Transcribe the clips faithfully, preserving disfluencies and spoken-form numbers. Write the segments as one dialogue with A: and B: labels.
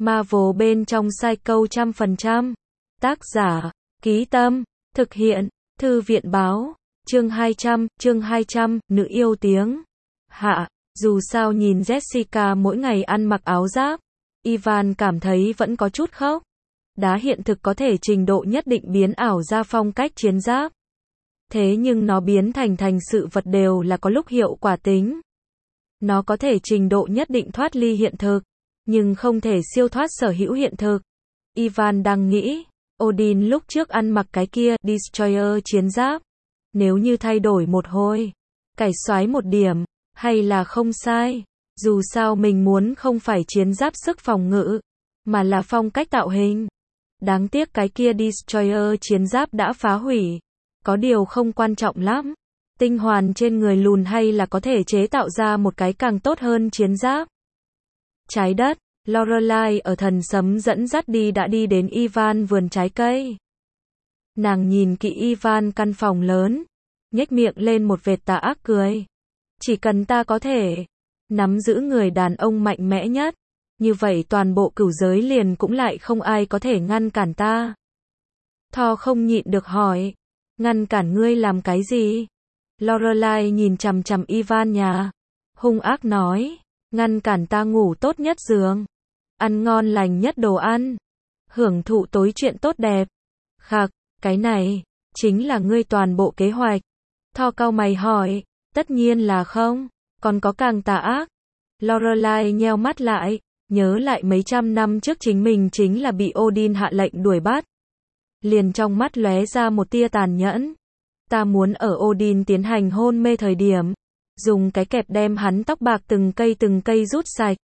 A: Marvel bên trong Psycho trăm phần trăm. Tác giả, Ký Tâm, thực hiện, Thư viện báo, chương hai trăm, chương hai trăm, nữ yêu tiếng. Hạ, dù sao nhìn Jessica mỗi ngày ăn mặc áo giáp, Ivan cảm thấy vẫn có chút khóc. Đá hiện thực có thể trình độ nhất định biến ảo ra phong cách chiến giáp. Thế nhưng nó biến thành thành sự vật đều là có lúc hiệu quả tính. Nó có thể trình độ nhất định thoát ly hiện thực, nhưng không thể siêu thoát sở hữu hiện thực. Ivan đang nghĩ, Odin lúc trước ăn mặc cái kia Destroyer chiến giáp, nếu như thay đổi một hồi, cải xoái một điểm, hay là không sai. Dù sao mình muốn không phải chiến giáp sức phòng ngự, mà là phong cách tạo hình. Đáng tiếc cái kia Destroyer chiến giáp đã phá hủy. Có điều không quan trọng lắm. Tinh hoàn trên người lùn hay là có thể chế tạo ra một cái càng tốt hơn chiến giáp. Trái đất, Lorelai ở thần sấm dẫn dắt đi đã đi đến Ivan vườn trái cây. Nàng nhìn kỹ Ivan căn phòng lớn, nhếch miệng lên một vệt tà ác cười. Chỉ cần ta có thể nắm giữ người đàn ông mạnh mẽ nhất, như vậy toàn bộ cửu giới liền cũng lại không ai có thể ngăn cản ta. Thor không nhịn được hỏi, ngăn cản ngươi làm cái gì? Lorelai nhìn chằm chằm Ivan nhà, hung ác nói, ngăn cản ta ngủ tốt nhất giường, ăn ngon lành nhất đồ ăn, hưởng thụ tối chuyện tốt đẹp. Khặc, cái này chính là ngươi toàn bộ kế hoạch. Thor cau mày hỏi, tất nhiên là không, còn có càng tà ác. Lorelai nheo mắt lại, nhớ lại mấy trăm năm trước chính mình chính là bị Odin hạ lệnh đuổi bắt. Liền trong mắt lóe ra một tia tàn nhẫn. Ta muốn ở Odin tiến hành hôn mê thời điểm, dùng cái kẹp đem hắn tóc bạc từng cây từng cây rút sạch.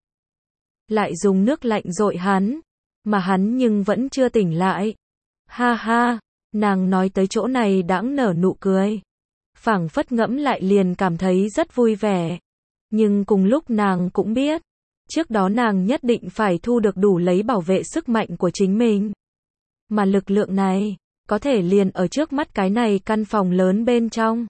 A: Lại dùng nước lạnh dội hắn, mà hắn nhưng vẫn chưa tỉnh lại. Ha ha, nàng nói tới chỗ này đãng nở nụ cười. Phảng phất ngẫm lại liền cảm thấy rất vui vẻ. Nhưng cùng lúc nàng cũng biết, trước đó nàng nhất định phải thu được đủ lấy bảo vệ sức mạnh của chính mình. Mà lực lượng này, có thể liền ở trước mắt cái này căn phòng lớn bên trong.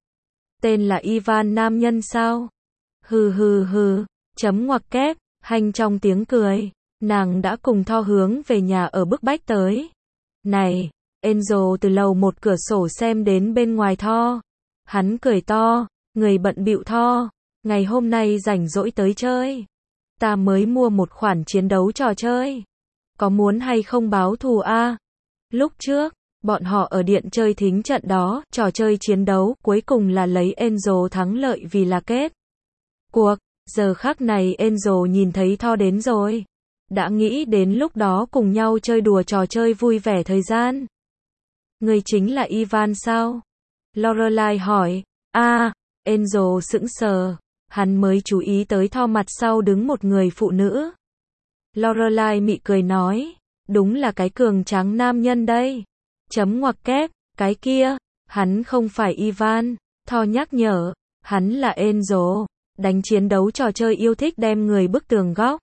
A: Tên là Ivan nam nhân sao? Hừ hừ hừ, chấm ngoặc kép, hành trong tiếng cười, nàng đã cùng Thor hướng về nhà ở bức bách tới. Này, Angel từ lầu một cửa sổ xem đến bên ngoài Thor. Hắn cười to, người bận bịu Thor, ngày hôm nay rảnh rỗi tới chơi. Ta mới mua một khoản chiến đấu trò chơi. Có muốn hay không báo thù a? Lúc trước, bọn họ ở điện chơi thính trận đó, trò chơi chiến đấu, cuối cùng là lấy Angel thắng lợi vì là kết cuộc. Giờ khắc này Angel nhìn thấy Thor đến rồi. Đã nghĩ đến lúc đó cùng nhau chơi đùa trò chơi vui vẻ thời gian. Người chính là Ivan sao? Lorelai hỏi. A, à, Angel sững sờ. Hắn mới chú ý tới Thor mặt sau đứng một người phụ nữ. Lorelai mị cười nói. Đúng là cái cường tráng nam nhân đây. Chấm ngoặc kép, cái kia, hắn không phải Ivan. Thor nhắc nhở, hắn là Angel. Đánh chiến đấu trò chơi yêu thích đem người bức tường góc.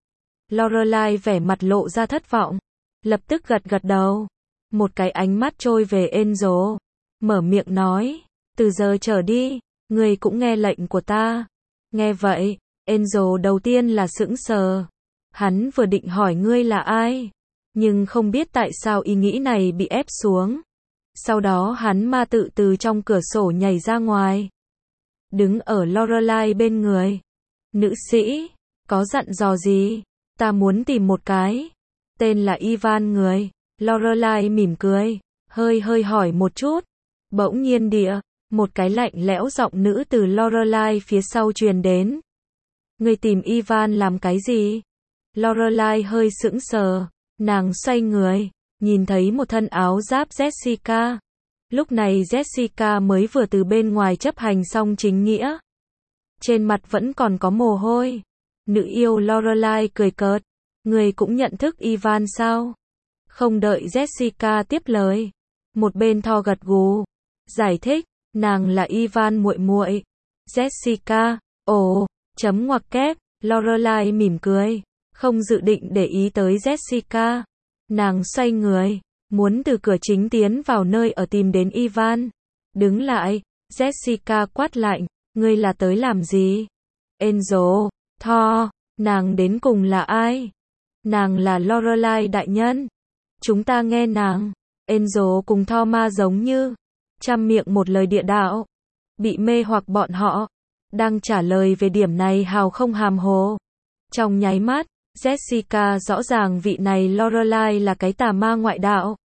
A: Lorelai vẻ mặt lộ ra thất vọng. Lập tức gật gật đầu. Một cái ánh mắt trôi về Angel. Mở miệng nói, từ giờ trở đi, người cũng nghe lệnh của ta. Nghe vậy, Angel đầu tiên là sững sờ. Hắn vừa định hỏi ngươi là ai, nhưng không biết tại sao ý nghĩ này bị ép xuống. Sau đó hắn ma tự từ trong cửa sổ nhảy ra ngoài. Đứng ở Lorelai bên người. Nữ sĩ, có dặn dò gì? Ta muốn tìm một cái. Tên là Ivan người. Lorelai mỉm cười, hơi hơi hỏi một chút. Bỗng nhiên địa, một cái lạnh lẽo giọng nữ từ Lorelai phía sau truyền đến. Người tìm Ivan làm cái gì? Lorelai hơi sững sờ, nàng xoay người, nhìn thấy một thân áo giáp Jessica. Lúc này Jessica mới vừa từ bên ngoài chấp hành xong chính nghĩa. Trên mặt vẫn còn có mồ hôi. Nữ yêu Lorelai cười cợt. Người cũng nhận thức Ivan sao? Không đợi Jessica tiếp lời. Một bên Thor gật gù. Giải thích, nàng là Ivan muội muội. Jessica, ồ, chấm ngoặc kép, Lorelai mỉm cười. Không dự định để ý tới Jessica. Nàng xoay người, muốn từ cửa chính tiến vào nơi ở tìm đến Ivan. Đứng lại, Jessica quát lạnh, ngươi là tới làm gì? Angel, Thor, nàng đến cùng là ai? Nàng là Lorelai đại nhân. Chúng ta nghe nàng. Angel cùng Thomas giống như trăm miệng một lời địa đạo. Bị mê hoặc bọn họ. Đang trả lời về điểm này hào không hàm hồ. Trong nháy mắt, Jessica rõ ràng vị này Lorelai là cái tà ma ngoại đạo.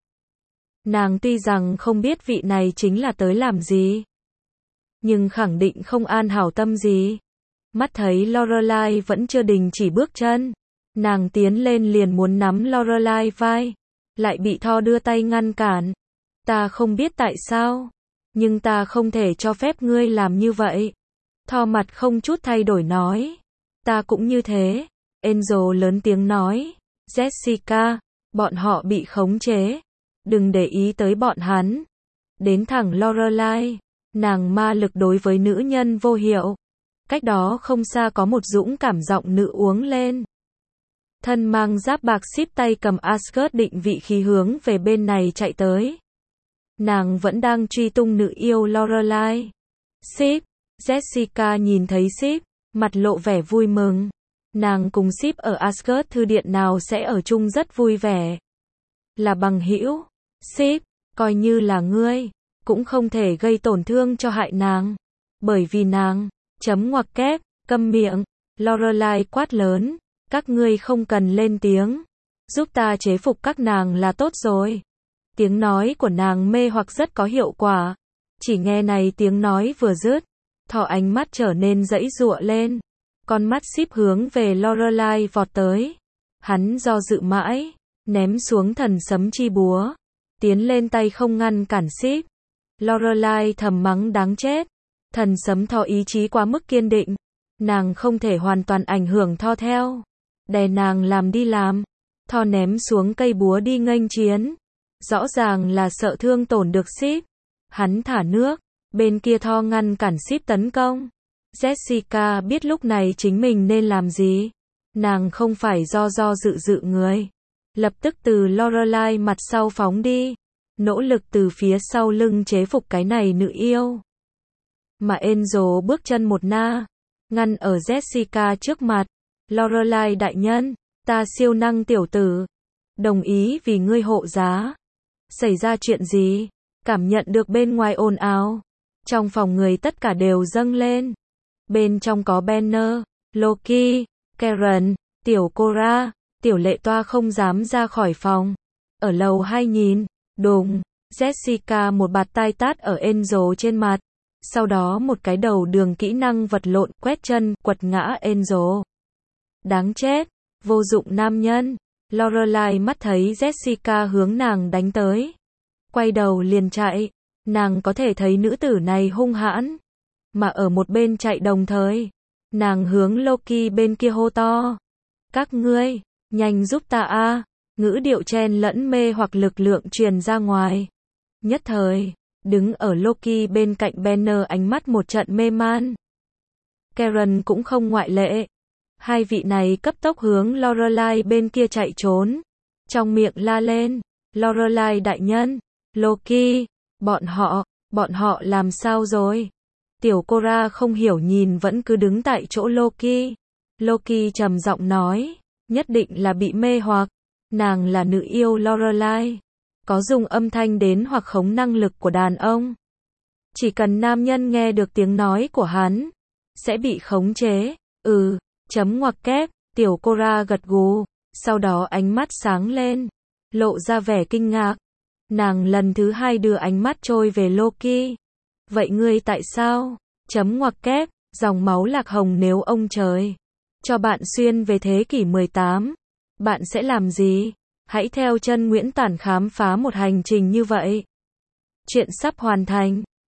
A: Nàng tuy rằng không biết vị này chính là tới làm gì, nhưng khẳng định không an hảo tâm gì. Mắt thấy Lorelai vẫn chưa đình chỉ bước chân, nàng tiến lên liền muốn nắm Lorelai vai, lại bị Thor đưa tay ngăn cản. Ta không biết tại sao, nhưng ta không thể cho phép ngươi làm như vậy. Thor mặt không chút thay đổi nói. Ta cũng như thế. Angel lớn tiếng nói. Jessica, bọn họ bị khống chế. Đừng để ý tới bọn hắn. Đến thẳng Lorelai. Nàng ma lực đối với nữ nhân vô hiệu. Cách đó không xa có một dũng cảm giọng nữ uống lên. Thân mang giáp bạc xíp tay cầm Asgard định vị khí hướng về bên này chạy tới. Nàng vẫn đang truy tung nữ yêu Lorelai. Sip, Jessica nhìn thấy Sip, mặt lộ vẻ vui mừng. Nàng cùng Sip ở Asgard thư điện nào sẽ ở chung rất vui vẻ. Là bằng hữu. Sip, coi như là ngươi, cũng không thể gây tổn thương cho hại nàng. Bởi vì nàng, chấm ngoặc kép, câm miệng. Lorelai quát lớn, các ngươi không cần lên tiếng. Giúp ta chế phục các nàng là tốt rồi. Tiếng nói của nàng mê hoặc rất có hiệu quả. Chỉ nghe này tiếng nói vừa dứt, Thor ánh mắt trở nên dãy giụa lên. Con mắt Sip hướng về Lorelai vọt tới. Hắn do dự mãi, ném xuống thần sấm chi búa, tiến lên tay không ngăn cản Sip. Lorelai thầm mắng đáng chết. Thần sấm Thor ý chí quá mức kiên định, nàng không thể hoàn toàn ảnh hưởng Thor theo. Đè nàng làm đi làm. Thor ném xuống cây búa đi nghênh chiến. Rõ ràng là sợ thương tổn được Sip. Hắn thả nước, bên kia Thor ngăn cản Sip tấn công. Jessica biết lúc này chính mình nên làm gì. Nàng không phải do do dự dự người. Lập tức từ Lorelai mặt sau phóng đi. Nỗ lực từ phía sau lưng chế phục cái này nữ yêu. Mà Angel bước chân một na, ngăn ở Jessica trước mặt. Lorelai đại nhân, ta siêu năng tiểu tử. Đồng ý vì ngươi hộ giá. Xảy ra chuyện gì? Cảm nhận được bên ngoài ồn ào. Trong phòng người tất cả đều dâng lên. Bên trong có Banner, Loki, Karen, tiểu Cora, tiểu lệ toa không dám ra khỏi phòng. Ở lầu hai nhìn, đùng, Jessica một bạt tai tát ở Angel trên mặt. Sau đó một cái đầu đường kỹ năng vật lộn quét chân, quật ngã Angel. Đáng chết, vô dụng nam nhân. Lorelai mắt thấy Jessica hướng nàng đánh tới. Quay đầu liền chạy. Nàng có thể thấy nữ tử này hung hãn. Mà ở một bên chạy đồng thời. Nàng hướng Loki bên kia hô to. Các ngươi, nhanh giúp ta a. Ngữ điệu chen lẫn mê hoặc lực lượng truyền ra ngoài. Nhất thời, đứng ở Loki bên cạnh Banner ánh mắt một trận mê man. Karen cũng không ngoại lệ. Hai vị này cấp tốc hướng Lorelai bên kia chạy trốn. Trong miệng la lên. Lorelai đại nhân. Loki. Bọn họ. Bọn họ làm sao rồi? Tiểu Cora không hiểu nhìn vẫn cứ đứng tại chỗ Loki. Loki trầm giọng nói. Nhất định là bị mê hoặc. Nàng là nữ yêu Lorelai. Có dùng âm thanh đến hoặc khống năng lực của đàn ông. Chỉ cần nam nhân nghe được tiếng nói của hắn. Sẽ bị khống chế. Ừ. Chấm ngoặc kép, tiểu Cora gật gù, sau đó ánh mắt sáng lên, lộ ra vẻ kinh ngạc. Nàng lần thứ hai đưa ánh mắt trôi về Loki. Vậy ngươi tại sao? Chấm ngoặc kép, dòng máu lạc hồng nếu ông trời cho bạn xuyên về thế kỷ mười tám, bạn sẽ làm gì? Hãy theo chân Nguyễn Tản khám phá một hành trình như vậy. Chuyện sắp hoàn thành.